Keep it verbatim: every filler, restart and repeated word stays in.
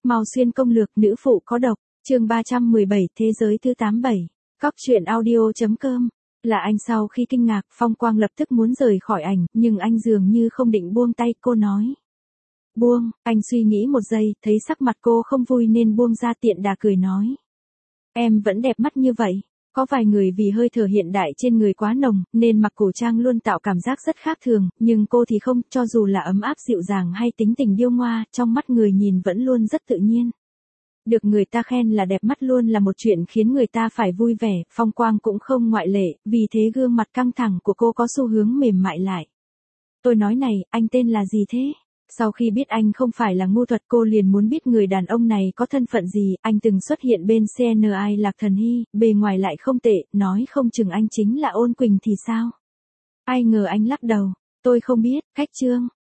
Mao Xuyên công lược, nữ phụ có độc, chương ba trăm mười bảy, thế giới thứ tám mươi bảy. Cóc truyện audio.com. Là anh. Sau khi kinh ngạc, Phong Quang lập tức muốn rời khỏi ảnh, nhưng anh dường như không định buông tay, cô nói. Buông, anh suy nghĩ một giây, thấy sắc mặt cô không vui nên buông ra, tiện đà cười nói. Em vẫn đẹp mắt như vậy. Có vài người vì hơi thở hiện đại trên người quá nồng, nên mặc cổ trang luôn tạo cảm giác rất khác thường, nhưng cô thì không, cho dù là ấm áp dịu dàng hay tính tình điêu ngoa, trong mắt người nhìn vẫn luôn rất tự nhiên. Được người ta khen là đẹp mắt luôn là một chuyện khiến người ta phải vui vẻ, Phong Quang cũng không ngoại lệ, vì thế gương mặt căng thẳng của cô có xu hướng mềm mại lại. Tôi nói này, anh tên là gì thế? Sau khi biết anh không phải là ngu thuật, cô liền muốn biết người đàn ông này có thân phận gì. Anh từng xuất hiện bên xê en i Lạc Thần Hy, bề ngoài lại không tệ, nói không chừng anh chính là Ôn Quỳnh thì sao? Ai ngờ anh lắc đầu. Tôi không biết, Khách Trương.